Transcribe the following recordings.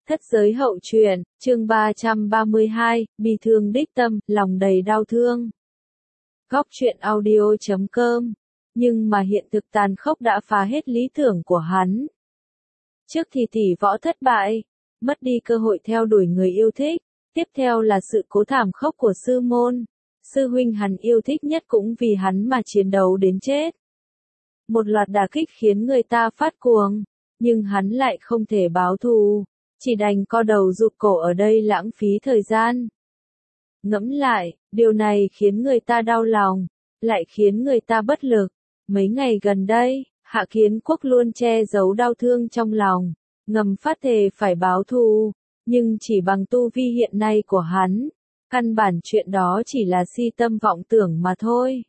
Thất giới hậu truyện, chương 332, bi thương đích tâm, lòng đầy đau thương. Góc truyện audio.com. Nhưng mà hiện thực tàn khốc đã phá hết lý tưởng của hắn. Trước thì tỷ võ thất bại, mất đi cơ hội theo đuổi người yêu thích, tiếp theo là sự cố thảm khốc của sư môn. Sư huynh hắn yêu thích nhất cũng vì hắn mà chiến đấu đến chết. Một loạt đả kích khiến người ta phát cuồng, nhưng hắn lại không thể báo thù. Chỉ đành co đầu rụt cổ ở đây lãng phí thời gian. Ngẫm lại, điều này khiến người ta đau lòng, lại khiến người ta bất lực. Mấy ngày gần đây, Hạ Kiến Quốc luôn che giấu đau thương trong lòng, ngầm phát thề phải báo thù, nhưng chỉ bằng tu vi hiện nay của hắn, căn bản chuyện đó chỉ là si tâm vọng tưởng mà thôi.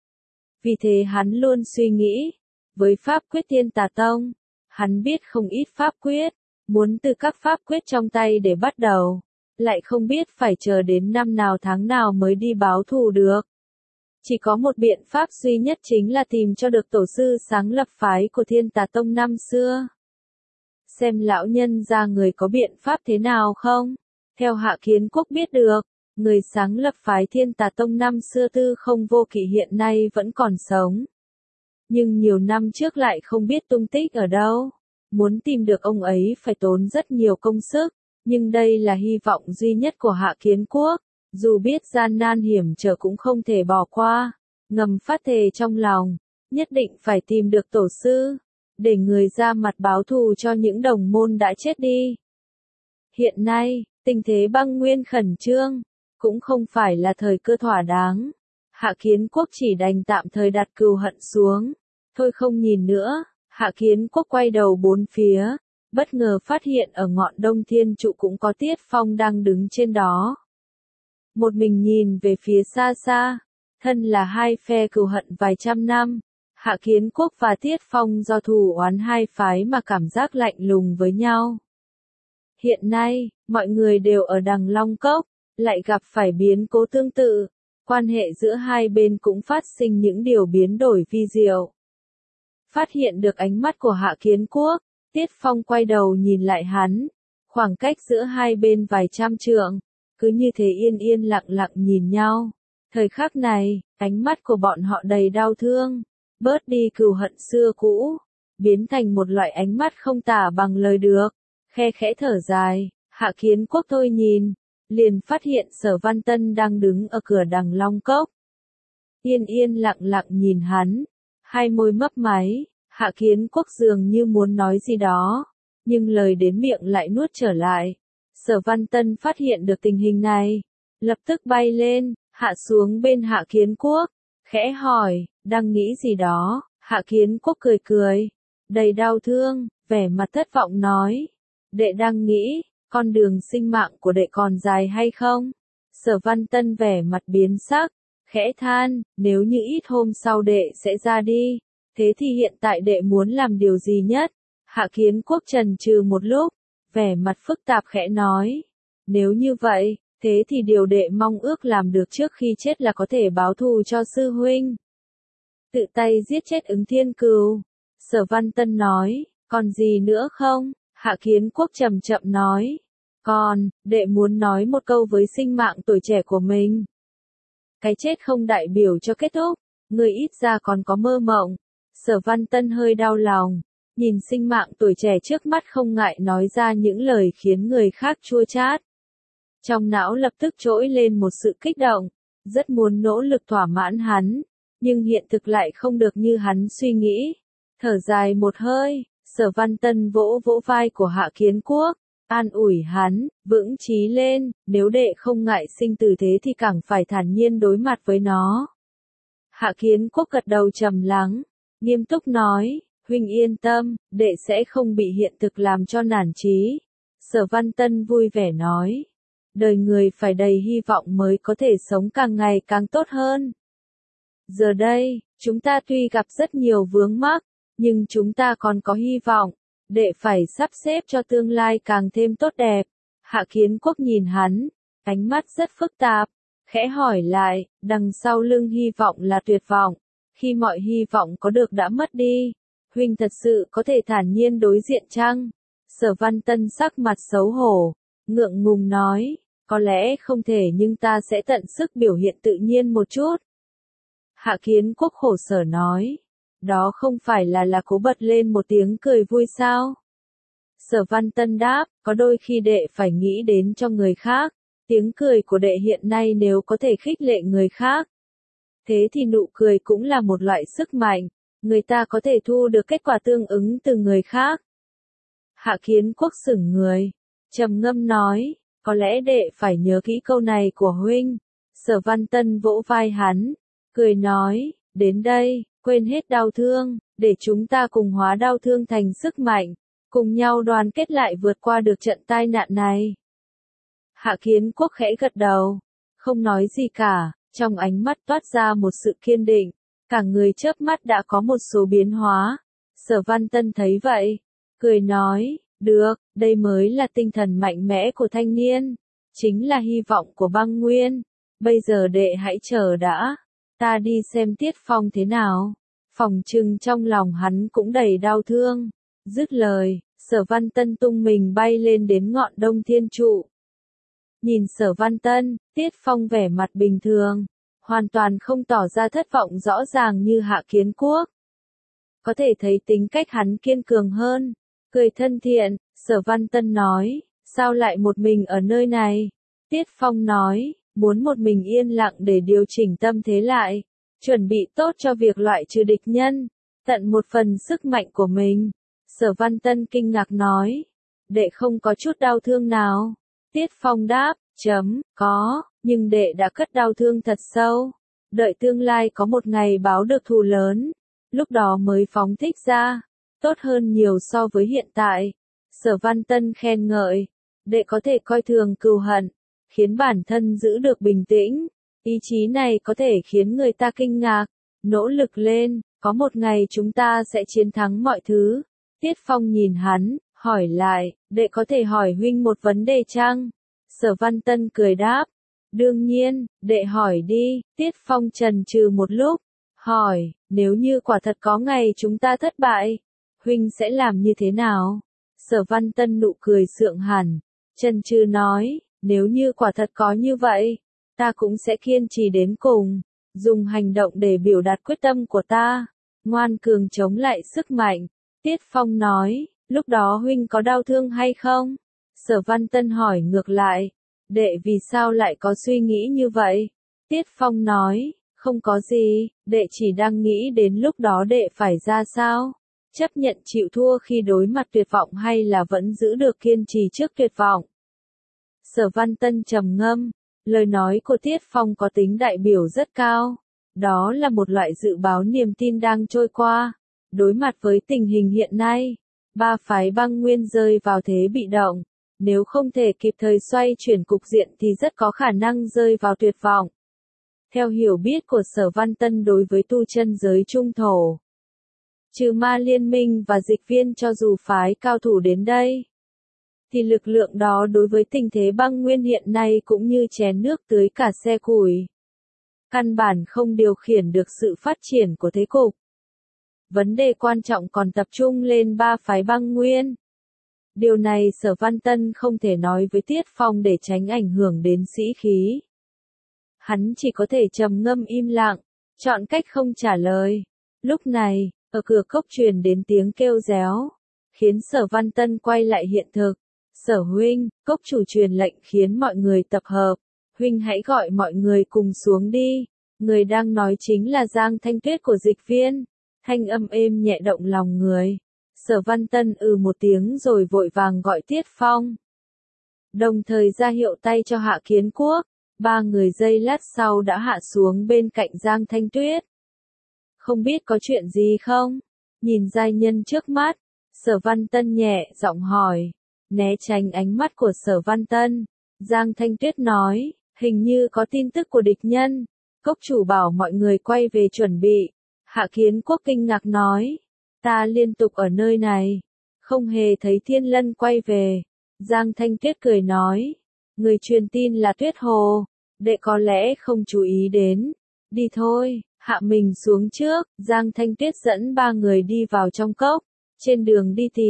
Vì thế hắn luôn suy nghĩ, với pháp quyết Thiên Tà Tông, hắn biết không ít pháp quyết. Muốn từ các pháp quyết trong tay để bắt đầu, lại không biết phải chờ đến năm nào tháng nào mới đi báo thù được. Chỉ có một biện pháp duy nhất chính là tìm cho được tổ sư sáng lập phái của Thiên Tà Tông năm xưa. Xem lão nhân ra người có biện pháp thế nào không? Theo Hạ Kiến Quốc biết được, người sáng lập phái Thiên Tà Tông năm xưa Tư Không Vô Kỵ hiện nay vẫn còn sống. Nhưng nhiều năm trước lại không biết tung tích ở đâu. Muốn tìm được ông ấy phải tốn rất nhiều công sức, nhưng đây là hy vọng duy nhất của Hạ Kiến Quốc, dù biết gian nan hiểm trở cũng không thể bỏ qua, ngầm phát thề trong lòng, nhất định phải tìm được tổ sư, để người ra mặt báo thù cho những đồng môn đã chết đi. Hiện nay, tình thế băng nguyên khẩn trương, cũng không phải là thời cơ thỏa đáng, Hạ Kiến Quốc chỉ đành tạm thời đặt cừu hận xuống, thôi không nhìn nữa. Hạ Kiến Quốc quay đầu bốn phía, bất ngờ phát hiện ở ngọn Đông Thiên trụ cũng có Tiết Phong đang đứng trên đó. Một mình nhìn về phía xa xa, thân là hai phe cừu hận vài trăm năm, Hạ Kiến Quốc và Tiết Phong do thù oán hai phái mà cảm giác lạnh lùng với nhau. Hiện nay, mọi người đều ở Đằng Long Cốc, lại gặp phải biến cố tương tự, quan hệ giữa hai bên cũng phát sinh những điều biến đổi vi diệu. Phát hiện được ánh mắt của Hạ Kiến Quốc, Tiết Phong quay đầu nhìn lại hắn, khoảng cách giữa hai bên vài trăm trượng, cứ như thế yên yên lặng lặng nhìn nhau. Thời khắc này, ánh mắt của bọn họ đầy đau thương, bớt đi cừu hận xưa cũ, biến thành một loại ánh mắt không tả bằng lời được. Khe khẽ thở dài, Hạ Kiến Quốc thôi nhìn, liền phát hiện Sở Văn Tân đang đứng ở cửa Đằng Long Cốc. Yên yên lặng lặng nhìn hắn. Hai môi mấp máy, Hạ Kiến Quốc dường như muốn nói gì đó, nhưng lời đến miệng lại nuốt trở lại. Sở Văn Tân phát hiện được tình hình này, lập tức bay lên, hạ xuống bên Hạ Kiến Quốc, khẽ hỏi, đang nghĩ gì đó? Hạ Kiến Quốc cười cười, đầy đau thương, vẻ mặt thất vọng nói, đệ đang nghĩ, con đường sinh mạng của đệ còn dài hay không? Sở Văn Tân vẻ mặt biến sắc. Khẽ than, nếu như ít hôm sau đệ sẽ ra đi, thế thì hiện tại đệ muốn làm điều gì nhất? Hạ Kiến Quốc chần chừ một lúc, vẻ mặt phức tạp khẽ nói, nếu như vậy, thế thì điều đệ mong ước làm được trước khi chết là có thể báo thù cho sư huynh. Tự tay giết chết Ứng Thiên Cừu. Sở Văn Tân nói, còn gì nữa không? Hạ Kiến Quốc chậm chậm nói, còn, đệ muốn nói một câu với sinh mạng tuổi trẻ của mình. Cái chết không đại biểu cho kết thúc, người ít ra còn có mơ mộng. Sở Văn Tân hơi đau lòng, nhìn sinh mạng tuổi trẻ trước mắt không ngại nói ra những lời khiến người khác chua chát. Trong não lập tức trỗi lên một sự kích động, rất muốn nỗ lực thỏa mãn hắn, nhưng hiện thực lại không được như hắn suy nghĩ. Thở dài một hơi, Sở Văn Tân vỗ vỗ vai của Hạ Kiến Quốc. An ủi hắn, vững chí lên, nếu đệ không ngại sinh tử thế thì càng phải thản nhiên đối mặt với nó. Hạ Kiến Quốc gật đầu trầm lắng, nghiêm túc nói, huynh yên tâm, đệ sẽ không bị hiện thực làm cho nản chí. Sở Văn Tân vui vẻ nói, đời người phải đầy hy vọng mới có thể sống càng ngày càng tốt hơn. Giờ đây, chúng ta tuy gặp rất nhiều vướng mắc, nhưng chúng ta còn có hy vọng. Đệ phải sắp xếp cho tương lai càng thêm tốt đẹp. Hạ Kiến Quốc nhìn hắn, ánh mắt rất phức tạp, khẽ hỏi lại, đằng sau lưng hy vọng là tuyệt vọng. Khi mọi hy vọng có được đã mất đi, huynh thật sự có thể thản nhiên đối diện chăng? Sở Văn Tân sắc mặt xấu hổ, ngượng ngùng nói, có lẽ không thể nhưng ta sẽ tận sức biểu hiện tự nhiên một chút. Hạ Kiến Quốc khổ sở nói, đó không phải là cố bật lên một tiếng cười vui sao? Sở Văn Tân đáp, có đôi khi đệ phải nghĩ đến cho người khác, tiếng cười của đệ hiện nay nếu có thể khích lệ người khác. Thế thì nụ cười cũng là một loại sức mạnh, người ta có thể thu được kết quả tương ứng từ người khác. Hạ Kiến Quốc sững người, trầm ngâm nói, có lẽ đệ phải nhớ kỹ câu này của huynh. Sở Văn Tân vỗ vai hắn, cười nói, đến đây, quên hết đau thương, để chúng ta cùng hóa đau thương thành sức mạnh, cùng nhau đoàn kết lại vượt qua được trận tai nạn này. Hạ Kiến Quốc khẽ gật đầu, không nói gì cả, trong ánh mắt toát ra một sự kiên định, cả người chớp mắt đã có một số biến hóa. Sở Văn Tân thấy vậy, cười nói, được, đây mới là tinh thần mạnh mẽ của thanh niên, chính là hy vọng của băng nguyên. Bây giờ đệ hãy chờ đã, ta đi xem Tiết Phong thế nào. Phòng trừng trong lòng hắn cũng đầy đau thương. Dứt lời, Sở Văn Tân tung mình bay lên đến ngọn Đông Thiên trụ. Nhìn Sở Văn Tân, Tiết Phong vẻ mặt bình thường, hoàn toàn không tỏ ra thất vọng rõ ràng như Hạ Kiến Quốc. Có thể thấy tính cách hắn kiên cường hơn, cười thân thiện. Sở Văn Tân nói, sao lại một mình ở nơi này? Tiết Phong nói, muốn một mình yên lặng để điều chỉnh tâm thế lại, chuẩn bị tốt cho việc loại trừ địch nhân, tận một phần sức mạnh của mình. Sở Văn Tân kinh ngạc nói, đệ không có chút đau thương nào. Tiết Phong đáp, có, nhưng đệ đã cất đau thương thật sâu. Đợi tương lai có một ngày báo được thù lớn, lúc đó mới phóng thích ra, tốt hơn nhiều so với hiện tại. Sở Văn Tân khen ngợi, đệ có thể coi thường cừu hận, khiến bản thân giữ được bình tĩnh. Ý chí này có thể khiến người ta kinh ngạc, nỗ lực lên, có một ngày chúng ta sẽ chiến thắng mọi thứ. Tiết Phong nhìn hắn, hỏi lại, đệ có thể hỏi huynh một vấn đề chăng? Sở Văn Tân cười đáp, đương nhiên, đệ hỏi đi. Tiết Phong chần chừ một lúc, hỏi, nếu như quả thật có ngày chúng ta thất bại, huynh sẽ làm như thế nào? Sở Văn Tân nụ cười sượng hẳn, chần chừ nói, nếu như quả thật có như vậy, ta cũng sẽ kiên trì đến cùng, dùng hành động để biểu đạt quyết tâm của ta, ngoan cường chống lại sức mạnh. Tiết Phong nói, lúc đó huynh có đau thương hay không? Sở Văn Tân hỏi ngược lại, đệ vì sao lại có suy nghĩ như vậy? Tiết Phong nói, không có gì, đệ chỉ đang nghĩ đến lúc đó đệ phải ra sao? Chấp nhận chịu thua khi đối mặt tuyệt vọng hay là vẫn giữ được kiên trì trước tuyệt vọng? Sở Văn Tân trầm ngâm, lời nói của Tiết Phong có tính đại biểu rất cao. Đó là một loại dự báo niềm tin đang trôi qua. Đối mặt với tình hình hiện nay, ba phái băng nguyên rơi vào thế bị động. Nếu không thể kịp thời xoay chuyển cục diện thì rất có khả năng rơi vào tuyệt vọng. Theo hiểu biết của Sở Văn Tân đối với tu chân giới trung thổ, trừ ma liên minh và dịch viên cho dù phái cao thủ đến đây, thì lực lượng đó đối với tình thế băng nguyên hiện nay cũng như chén nước tưới cả xe củi. Căn bản không điều khiển được sự phát triển của thế cục. Vấn đề quan trọng còn tập trung lên ba phái băng nguyên. Điều này Sở Văn Tân không thể nói với Tiết Phong để tránh ảnh hưởng đến sĩ khí. Hắn chỉ có thể trầm ngâm im lặng, chọn cách không trả lời. Lúc này, ở cửa cốc truyền đến tiếng kêu réo, khiến Sở Văn Tân quay lại hiện thực. Sở huynh, cốc chủ truyền lệnh khiến mọi người tập hợp. Huynh hãy gọi mọi người cùng xuống đi. Người đang nói chính là Giang Thanh Tuyết của dịch viên. Thanh âm êm nhẹ động lòng người. Sở Văn Tân một tiếng rồi vội vàng gọi Tiết Phong. Đồng thời ra hiệu tay cho Hạ Kiến Quốc. Ba người giây lát sau đã hạ xuống bên cạnh Giang Thanh Tuyết. Không biết có chuyện gì không? Nhìn giai nhân trước mắt, Sở Văn Tân nhẹ giọng hỏi. Né tránh ánh mắt của Sở Văn Tân, Giang Thanh Tuyết nói, hình như có tin tức của địch nhân. Cốc chủ bảo mọi người quay về chuẩn bị. Hạ Kiến Quốc kinh ngạc nói, ta liên tục ở nơi này, không hề thấy Thiên Lân quay về. Giang Thanh Tuyết cười nói, người truyền tin là Tuyết Hồ, đệ có lẽ không chú ý đến. Đi thôi, hạ mình xuống trước. Giang Thanh Tuyết dẫn ba người đi vào trong cốc. Trên đường đi tìm,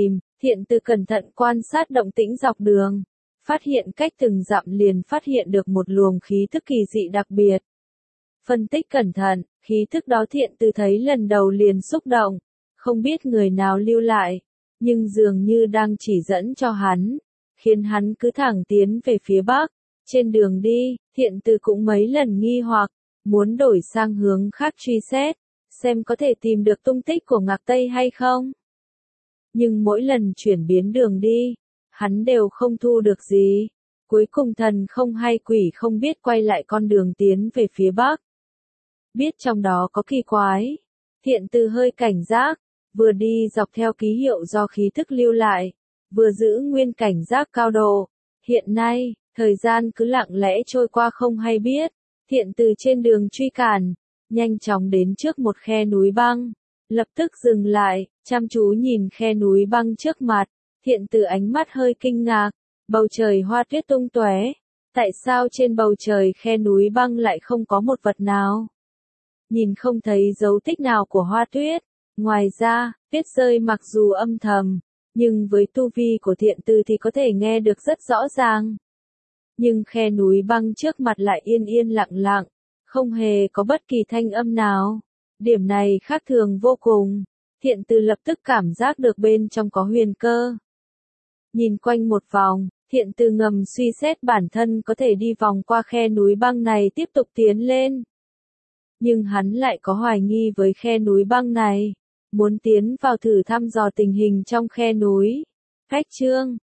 Thiện Từ cẩn thận quan sát động tĩnh dọc đường, phát hiện cách từng dặm liền phát hiện được một luồng khí thức kỳ dị đặc biệt. Phân tích cẩn thận, khí thức đó Thiện Từ thấy lần đầu liền xúc động, không biết người nào lưu lại, nhưng dường như đang chỉ dẫn cho hắn, khiến hắn cứ thẳng tiến về phía bắc. Trên đường đi, Thiện Từ cũng mấy lần nghi hoặc, muốn đổi sang hướng khác truy xét, xem có thể tìm được tung tích của Ngạc Tây hay không. Nhưng mỗi lần chuyển biến đường đi, hắn đều không thu được gì. Cuối cùng thần không hay quỷ không biết quay lại con đường tiến về phía bắc. Biết trong đó có kỳ quái, Thiện Từ hơi cảnh giác, vừa đi dọc theo ký hiệu do khí thức lưu lại, vừa giữ nguyên cảnh giác cao độ. Hiện nay, thời gian cứ lặng lẽ trôi qua không hay biết. Thiện Từ trên đường truy cản, nhanh chóng đến trước một khe núi băng, lập tức dừng lại, chăm chú nhìn khe núi băng trước mặt. Thiện Từ ánh mắt hơi kinh ngạc, bầu trời hoa tuyết tung tóe, tại sao trên bầu trời khe núi băng lại không có một vật nào? Nhìn không thấy dấu tích nào của hoa tuyết. Ngoài ra, tuyết rơi mặc dù âm thầm, nhưng với tu vi của Thiện Từ thì có thể nghe được rất rõ ràng. Nhưng khe núi băng trước mặt lại yên yên lặng lặng, không hề có bất kỳ thanh âm nào. Điểm này khác thường vô cùng. Thiện Từ lập tức cảm giác được bên trong có huyền cơ. Nhìn quanh một vòng, Thiện Từ ngầm suy xét bản thân có thể đi vòng qua khe núi băng này tiếp tục tiến lên. Nhưng hắn lại có hoài nghi với khe núi băng này, muốn tiến vào thử thăm dò tình hình trong khe núi. Cách chương